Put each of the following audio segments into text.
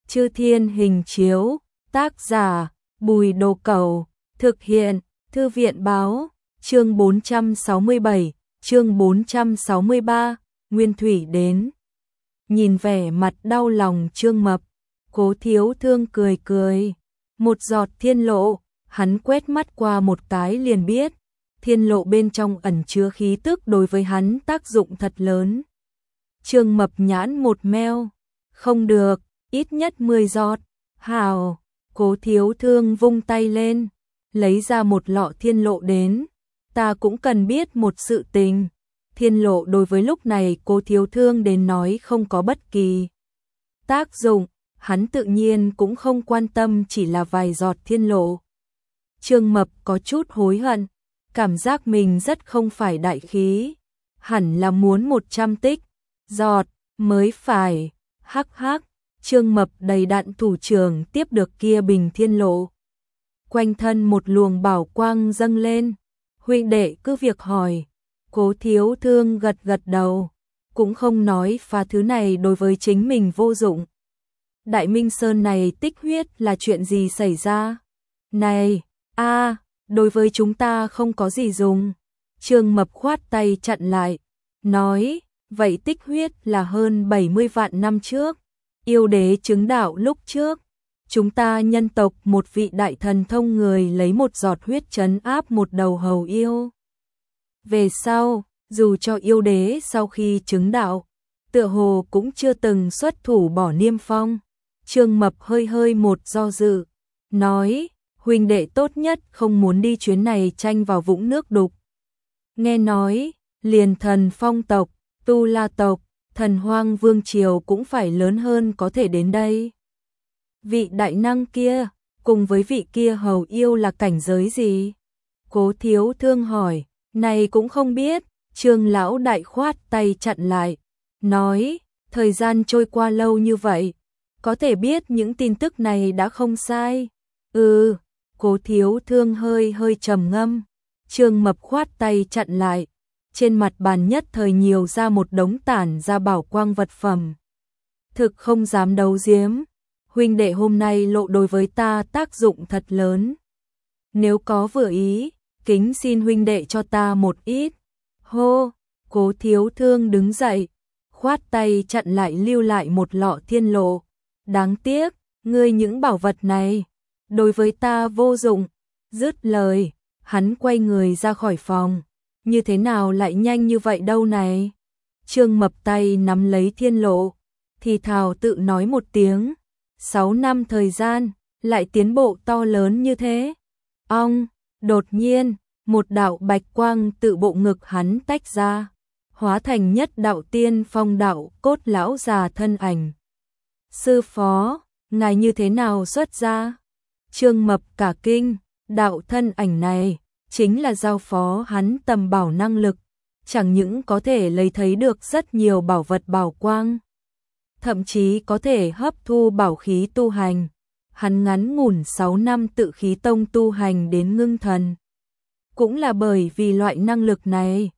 Chư Thiên Hình Chiếu, tác giả Bùi Đồ Cẩu, thực hiện Thư viện Báo, chương 467, chương 463, Nguyên Thủy đến. Nhìn vẻ mặt đau lòng Trương Mập, Cố Thiếu Thương cười cười, một giọt thiên lộ, hắn quét mắt qua một cái liền biết, thiên lộ bên trong ẩn chứa khí tức đối với hắn tác dụng thật lớn. Trương Mập nhãn một meo, không được, ít nhất 10 giọt, hào, Cố Thiếu Thương vung tay lên, lấy ra một lọ thiên lộ đến, ta cũng cần biết một sự tình. Thiên lộ đối với lúc này Cố Thiếu Thương đến nói không có bất kỳ tác dụng, hắn tự nhiên cũng không quan tâm chỉ là vài giọt thiên lộ. Trương Mập có chút hối hận, cảm giác mình rất không phải đại khí, hẳn là muốn 100 tích giọt mới phải, hắc hắc. Trương Mập đầy đặn thủ trưởng tiếp được kia bình thiên lộ. Quanh thân một luồng bảo quang dâng lên, huynh đệ cứ việc hỏi. Cố Thiếu Thương gật gật đầu, cũng không nói pha thứ này đối với chính mình vô dụng. Đại Minh Sơn này tích huyết là chuyện gì xảy ra? Này, đối với chúng ta không có gì dùng. Trương Mập khoát tay chặn lại, nói, vậy tích huyết là hơn 70 vạn năm trước. Yêu đế chứng đạo lúc trước, chúng ta nhân tộc một vị đại thần thông người lấy một giọt huyết trấn áp một đầu hầu yêu. Về sau, dù cho yêu đế sau khi chứng đạo, tựa hồ cũng chưa từng xuất thủ bỏ niêm phong. Trương Mập hơi hơi một do dự, nói, huynh đệ tốt nhất không muốn đi chuyến này tranh vào vũng nước đục. Nghe nói, liền thần phong tộc, tu la tộc, thần hoang vương triều cũng phải lớn hơn có thể đến đây. Vị đại năng kia, cùng với vị kia hầu yêu là cảnh giới gì? Cố Thiếu Thương hỏi, này cũng không biết. Trương lão đại khoát tay chặn lại, nói, thời gian trôi qua lâu như vậy, có thể biết những tin tức này đã không sai. Cố Thiếu Thương hơi hơi trầm ngâm. Trương Mập khoát tay chặn lại, trên mặt bàn nhất thời nhiều ra một đống tản ra bảo quang vật phẩm. Thực không dám đấu giếm, huynh đệ hôm nay lộ đối với ta tác dụng thật lớn. Nếu có vừa ý, kính xin huynh đệ cho ta một ít. Hô, Cố Thiếu Thương đứng dậy, khoát tay chặn lại lưu lại một lọ thiên lộ. Đáng tiếc, ngươi những bảo vật này, đối với ta vô dụng. Dứt lời, hắn quay người ra khỏi phòng. Như thế nào lại nhanh như vậy đâu này? Trương Mập tay nắm lấy thiên lộ, thì thào tự nói một tiếng. 6 năm thời gian, lại tiến bộ to lớn như thế. Đột nhiên, một đạo bạch quang tự bộ ngực hắn tách ra, hóa thành nhất đạo tiên phong đạo cốt lão già thân ảnh. Sư phó, ngài như thế nào xuất ra? Trương Mập cả kinh, đạo thân ảnh này chính là giao phó hắn tầm bảo năng lực, chẳng những có thể lấy thấy được rất nhiều bảo vật bảo quang, thậm chí có thể hấp thu bảo khí tu hành. Hắn ngắn ngủn 6 năm tự khí tông tu hành đến ngưng thần. Cũng là bởi vì loại năng lực này.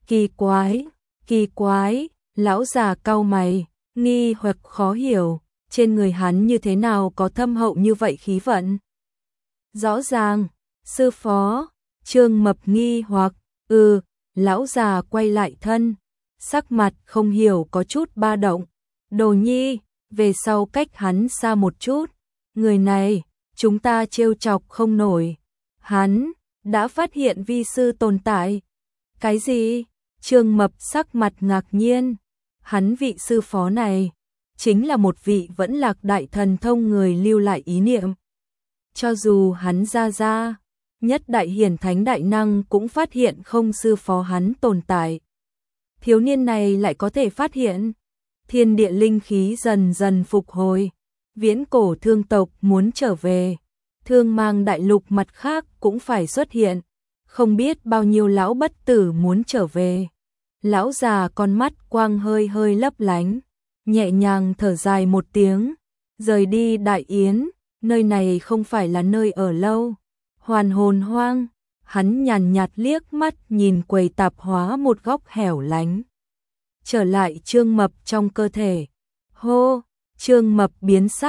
Kỳ quái, lão già cau mày, nghi hoặc khó hiểu, trên người hắn như thế nào có thâm hậu như vậy khí vận. Rõ ràng, sư phó, Trương Mập nghi hoặc, lão già quay lại thân, sắc mặt không hiểu có chút ba động. Đồ nhi, về sau cách hắn xa một chút, người này, chúng ta trêu chọc không nổi. Hắn đã phát hiện vi sư tồn tại. Cái gì? Trương Mập sắc mặt ngạc nhiên. Hắn vị sư phó này, chính là một vị vẫn lạc đại thần thông người lưu lại ý niệm. Cho dù hắn ra, nhất đại hiển thánh đại năng cũng phát hiện không sư phó hắn tồn tại. Thiếu niên này lại có thể phát hiện. Thiên địa linh khí dần dần phục hồi. Viễn cổ thương tộc muốn trở về. Thương mang đại lục mặt khác cũng phải xuất hiện. Không biết bao nhiêu lão bất tử muốn trở về. Lão già con mắt quang hơi hơi lấp lánh, nhẹ nhàng thở dài một tiếng, rời đi đại yến, nơi này không phải là nơi ở lâu. Hoàn hồn hoang, hắn nhàn nhạt liếc mắt nhìn quầy tạp hóa một góc hẻo lánh. Trở lại Trương Mập trong cơ thể. Hô, Trương Mập biến sắc,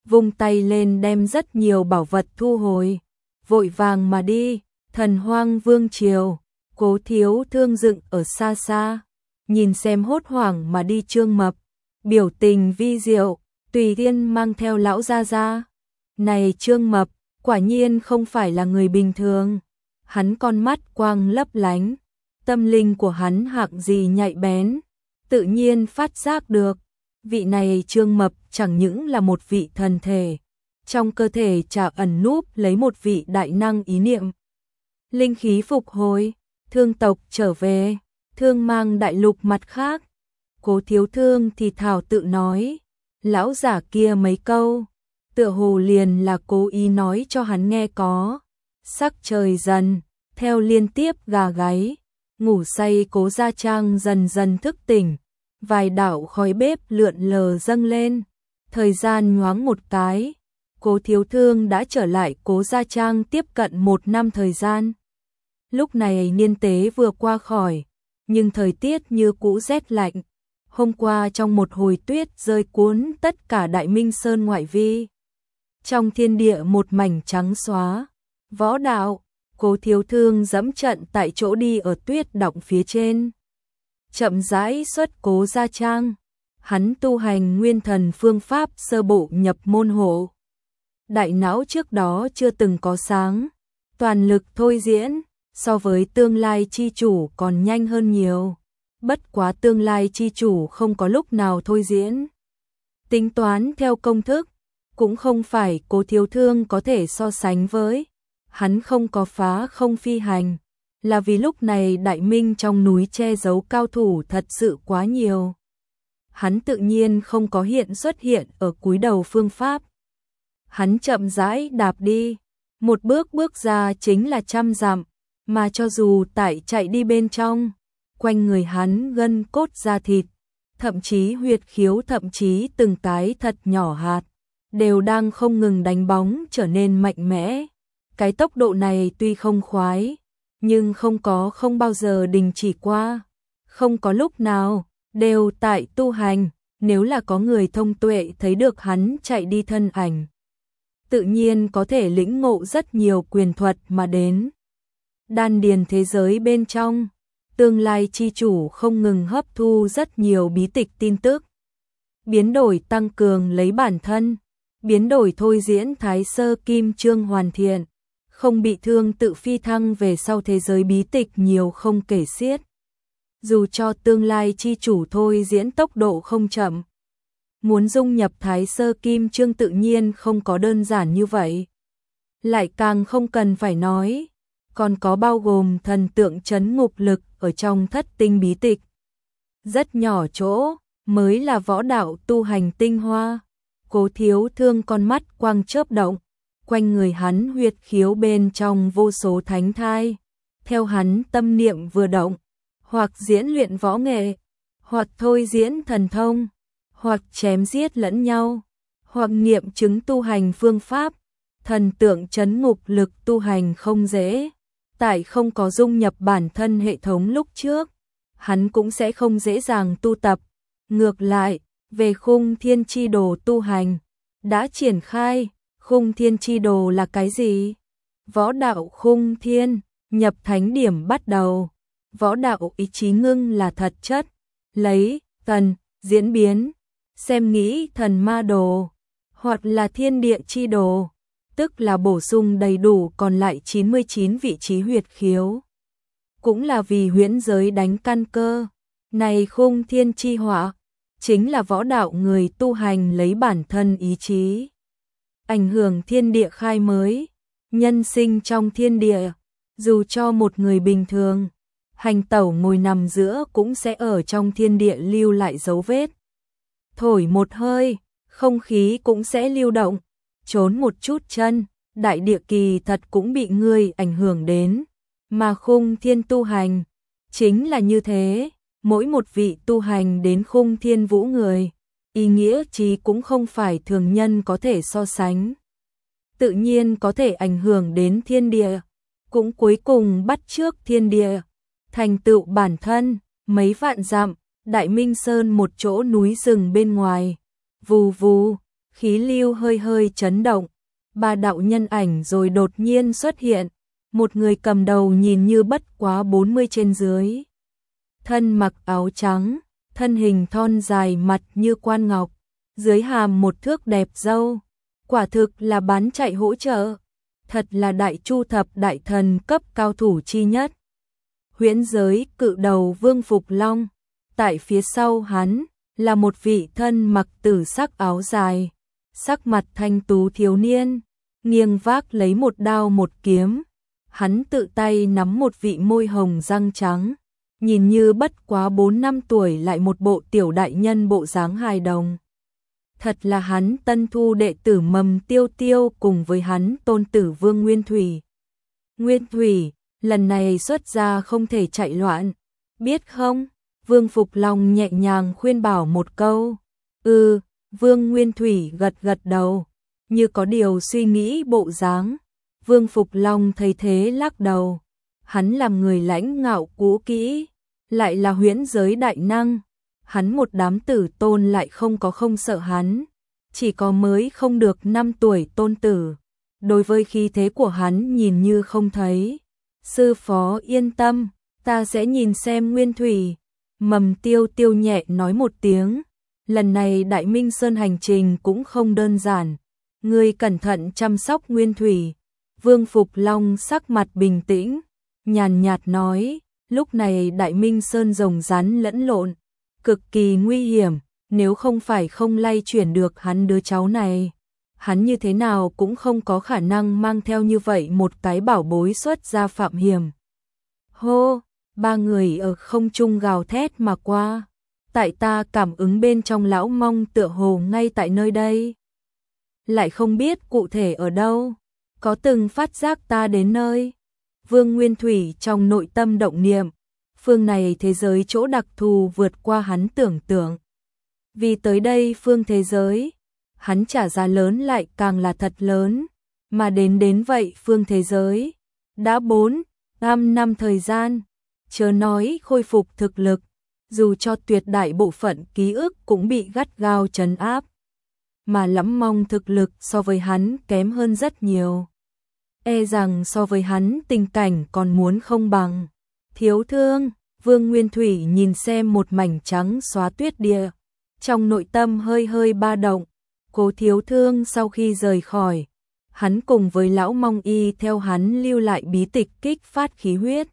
vung tay lên đem rất nhiều bảo vật thu hồi, vội vàng mà đi. Thần Hoang Vương triều, Cố Thiếu Thương dựng ở xa xa, nhìn xem hốt hoảng mà đi Trương Mập, biểu tình vi diệu, tùy tiên mang theo lão gia gia. Này Trương Mập, quả nhiên không phải là người bình thường. Hắn con mắt quang lấp lánh, tâm linh của hắn hạng gì nhạy bén, tự nhiên phát giác được, vị này Trương Mập chẳng những là một vị thần thể, trong cơ thể chả ẩn núp lấy một vị đại năng ý niệm. Linh khí phục hồi, Thương tộc trở về, Thương mang đại lục mặt khác. Cố Thiếu Thương thì thảo tự nói, lão giả kia mấy câu, tựa hồ liền là cố ý nói cho hắn nghe có. Sắc trời dần, theo liên tiếp gà gáy, ngủ say Cố Gia Trang dần dần thức tỉnh, vài đạo khói bếp lượn lờ dâng lên. Thời gian nhoáng một cái, Cố Thiếu Thương đã trở lại Cố Gia Trang tiếp cận 1 năm thời gian. Lúc này niên tế vừa qua khỏi, nhưng thời tiết như cũ rét lạnh. Hôm qua trong một hồi tuyết rơi cuốn tất cả Đại Minh Sơn ngoại vi. Trong thiên địa một mảnh trắng xóa. Võ đạo, Cố Thiếu Thương dẫm trận tại chỗ đi ở tuyết động phía trên. Chậm rãi xuất Cố Gia Trang. Hắn tu hành nguyên thần phương pháp sơ bộ nhập môn hộ. Đại não trước đó chưa từng có sáng. Toàn lực thôi diễn, so với tương lai chi chủ còn nhanh hơn nhiều. Bất quá tương lai chi chủ không có lúc nào thôi diễn. Tính toán theo công thức, cũng không phải Cố Thiếu Thương có thể so sánh với. Hắn không có phá không phi hành, là vì lúc này Đại Minh trong núi che giấu cao thủ thật sự quá nhiều. Hắn tự nhiên không có xuất hiện ở cúi đầu phương pháp. Hắn chậm rãi đạp đi, một bước bước ra chính là 100 dặm, mà cho dù tại chạy đi bên trong, quanh người hắn gân cốt da thịt, thậm chí huyệt khiếu, thậm chí từng cái thật nhỏ hạt, đều đang không ngừng đánh bóng trở nên mạnh mẽ. Cái tốc độ này tuy không khoái, nhưng không bao giờ đình chỉ qua, không có lúc nào, đều tại tu hành. Nếu là có người thông tuệ thấy được hắn chạy đi thân ảnh, tự nhiên có thể lĩnh ngộ rất nhiều quyền thuật mà đến. Đan điền thế giới bên trong, tương lai chi chủ không ngừng hấp thu rất nhiều bí tịch tin tức. Biến đổi tăng cường lấy bản thân, biến đổi thôi diễn Thái Sơ Kim Chương hoàn thiện, không bị thương tự phi thăng về sau thế giới bí tịch nhiều không kể xiết. Dù cho tương lai chi chủ thôi diễn tốc độ không chậm, muốn dung nhập Thái Sơ Kim Chương tự nhiên không có đơn giản như vậy. Lại càng không cần phải nói, còn có bao gồm thần tượng trấn ngục lực ở trong thất tinh bí tịch. Rất nhỏ chỗ, mới là võ đạo tu hành tinh hoa. Cố Thiếu Thương con mắt quang chớp động, quanh người hắn huyệt khiếu bên trong vô số thánh thai. Theo hắn tâm niệm vừa động, hoặc diễn luyện võ nghệ, hoặc thôi diễn thần thông, hoặc chém giết lẫn nhau, hoặc nghiệm chứng tu hành phương pháp. Thần tượng trấn ngục lực tu hành không dễ, tại không có dung nhập bản thân hệ thống lúc trước, hắn cũng sẽ không dễ dàng tu tập. Ngược lại, về khung thiên chi đồ tu hành, đã triển khai. Khung thiên chi đồ là cái gì? Võ đạo khung thiên, nhập thánh điểm bắt đầu. Võ đạo ý chí ngưng là thật chất, lấy thần diễn biến, xem nghĩ thần ma đồ, hoặc là thiên địa chi đồ, tức là bổ sung đầy đủ còn lại 99 vị trí huyệt khiếu. Cũng là vì huyễn giới đánh căn cơ. Này khung thiên chi họa, chính là võ đạo người tu hành lấy bản thân ý chí, ảnh hưởng thiên địa khai mới, nhân sinh trong thiên địa. Dù cho một người bình thường, hành tẩu ngồi nằm giữa cũng sẽ ở trong thiên địa lưu lại dấu vết. Thổi một hơi, không khí cũng sẽ lưu động, trốn một chút chân, đại địa kỳ thật cũng bị người ảnh hưởng đến. Mà khung thiên tu hành, chính là như thế, mỗi một vị tu hành đến khung thiên vũ người, ý nghĩa chí cũng không phải thường nhân có thể so sánh. Tự nhiên có thể ảnh hưởng đến thiên địa, cũng cuối cùng bắt chước thiên địa, thành tựu bản thân. Mấy vạn dặm, Đại Minh Sơn một chỗ núi rừng bên ngoài, vù vù, khí lưu hơi hơi chấn động, ba đạo nhân ảnh rồi đột nhiên xuất hiện, một người cầm đầu nhìn như bất quá 40 trên dưới. Thân mặc áo trắng, thân hình thon dài mặt như quan ngọc, dưới hàm một thước đẹp dâu, quả thực là bán chạy hỗ trợ, thật là đại chu thập đại thần cấp cao thủ chi nhất. Huyễn giới cự đầu Vương Phục Long, tại phía sau hắn là một vị thân mặc tử sắc áo dài, sắc mặt thanh tú thiếu niên, nghiêng vác lấy một đao một kiếm, hắn tự tay nắm một vị môi hồng răng trắng, nhìn như bất quá 4 năm tuổi lại một bộ tiểu đại nhân bộ dáng hài đồng. Thật là hắn tân thu đệ tử Mầm Tiêu Tiêu cùng với hắn tôn tử Vương Nguyên Thủy. Nguyên Thủy, lần này xuất ra không thể chạy loạn, biết không? Vương Phục Long nhẹ nhàng khuyên bảo một câu. Vương Nguyên Thủy gật gật đầu, như có điều suy nghĩ bộ dáng. Vương Phục Long thấy thế lắc đầu, hắn làm người lãnh ngạo cũ kỹ, lại là huyễn giới đại năng, hắn một đám tử tôn lại không sợ hắn, chỉ có mới không được 5 tuổi tôn tử, đối với khí thế của hắn nhìn như không thấy. Sư phó yên tâm, ta sẽ nhìn xem Nguyên Thủy. Mầm Tiêu Tiêu nhẹ nói một tiếng, lần này Đại Minh Sơn hành trình cũng không đơn giản, ngươi cẩn thận chăm sóc Nguyên Thủy. Vương Phục Long sắc mặt bình tĩnh, nhàn nhạt nói, lúc này Đại Minh Sơn rồng rắn lẫn lộn, cực kỳ nguy hiểm, nếu không phải không lay chuyển được hắn đứa cháu này, hắn như thế nào cũng không có khả năng mang theo như vậy một cái bảo bối xuất ra phạm hiểm. Hô, ba người ở không trung gào thét mà qua, tại ta cảm ứng bên trong lão mong tựa hồ ngay tại nơi đây. Lại không biết cụ thể ở đâu, có từng phát giác ta đến nơi. Vương Nguyên Thủy trong nội tâm động niệm, phương này thế giới chỗ đặc thù vượt qua hắn tưởng tượng. Vì tới đây phương thế giới, hắn trả giá lớn lại càng là thật lớn, mà đến vậy phương thế giới, đã 4-5 năm thời gian, chớ nói khôi phục thực lực, dù cho tuyệt đại bộ phận ký ức cũng bị gắt gao trấn áp, mà lắm mong thực lực so với hắn kém hơn rất nhiều. E rằng so với hắn tình cảnh còn muốn không bằng. Thiếu thương, Vương Nguyên Thủy nhìn xem một mảnh trắng xóa tuyết địa, trong nội tâm hơi hơi ba động. Cố thiếu thương sau khi rời khỏi, hắn cùng với lão mong y theo hắn lưu lại bí tịch kích phát khí huyết.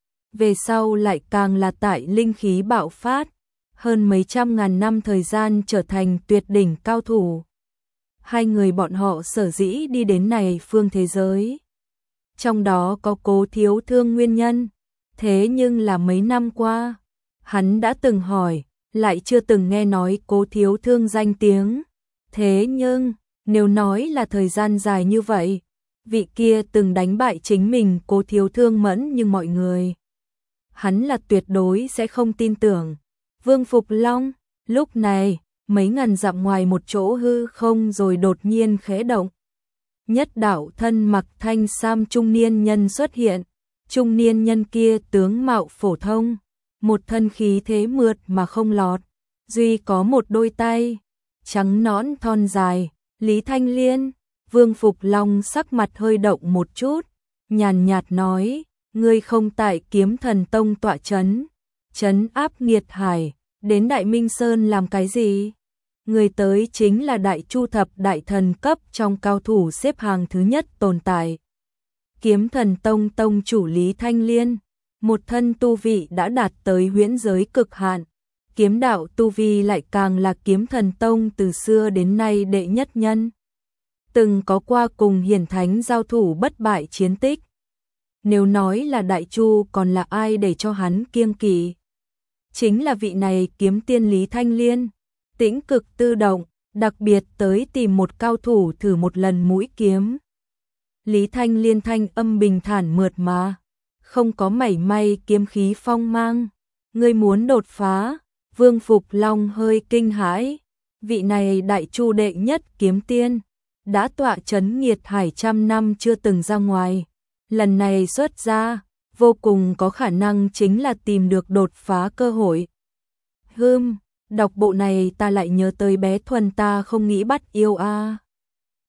Về sau lại càng là tại linh khí bạo phát, hơn mấy trăm ngàn năm thời gian trở thành tuyệt đỉnh cao thủ. Hai người bọn họ sở dĩ đi đến này phương thế giới, trong đó có Cố thiếu thương nguyên nhân, thế nhưng là mấy năm qua, hắn đã từng hỏi, lại chưa từng nghe nói Cố thiếu thương danh tiếng. Thế nhưng, nếu nói là thời gian dài như vậy, vị kia từng đánh bại chính mình Cố thiếu thương mẫn nhưng mọi người, hắn là tuyệt đối sẽ không tin tưởng. Vương Phục Long, lúc này, mấy ngàn dặm ngoài một chỗ hư không rồi đột nhiên khẽ động. Nhất đạo thân mặc thanh sam trung niên nhân xuất hiện, trung niên nhân kia tướng mạo phổ thông, một thân khí thế mượt mà không lọt, duy có một đôi tay trắng nõn thon dài. Lý Thanh Liên. Vương Phục Long sắc mặt hơi động một chút, nhàn nhạt nói, ngươi không tại Kiếm Thần Tông tọa trấn áp nghiệt hải, đến Đại Minh Sơn làm cái gì? Người tới chính là Đại Chu thập đại thần cấp trong cao thủ xếp hàng thứ nhất tồn tại. Kiếm Thần Tông tông chủ Lý Thanh Liên, một thân tu vị đã đạt tới huyễn giới cực hạn, kiếm đạo tu vi lại càng là Kiếm Thần Tông từ xưa đến nay đệ nhất nhân. Từng có qua cùng hiển thánh giao thủ bất bại chiến tích. Nếu nói là Đại Chu còn là ai để cho hắn kiêng kỵ? Chính là vị này kiếm tiên Lý Thanh Liên. Tĩnh cực tự động, đặc biệt tới tìm một cao thủ thử một lần mũi kiếm. Lý Thanh Liên thanh âm bình thản mượt mà, không có mảy may kiếm khí phong mang. Ngươi muốn đột phá? Vương Phục Long hơi kinh hãi. Vị này Đại Chu đệ nhất kiếm tiên, đã tọa trấn nghiệt hải trăm năm chưa từng ra ngoài. Lần này xuất ra, vô cùng có khả năng chính là tìm được đột phá cơ hội. Đọc bộ này ta lại nhớ tới bé Thuần ta không nghĩ bắt yêu a.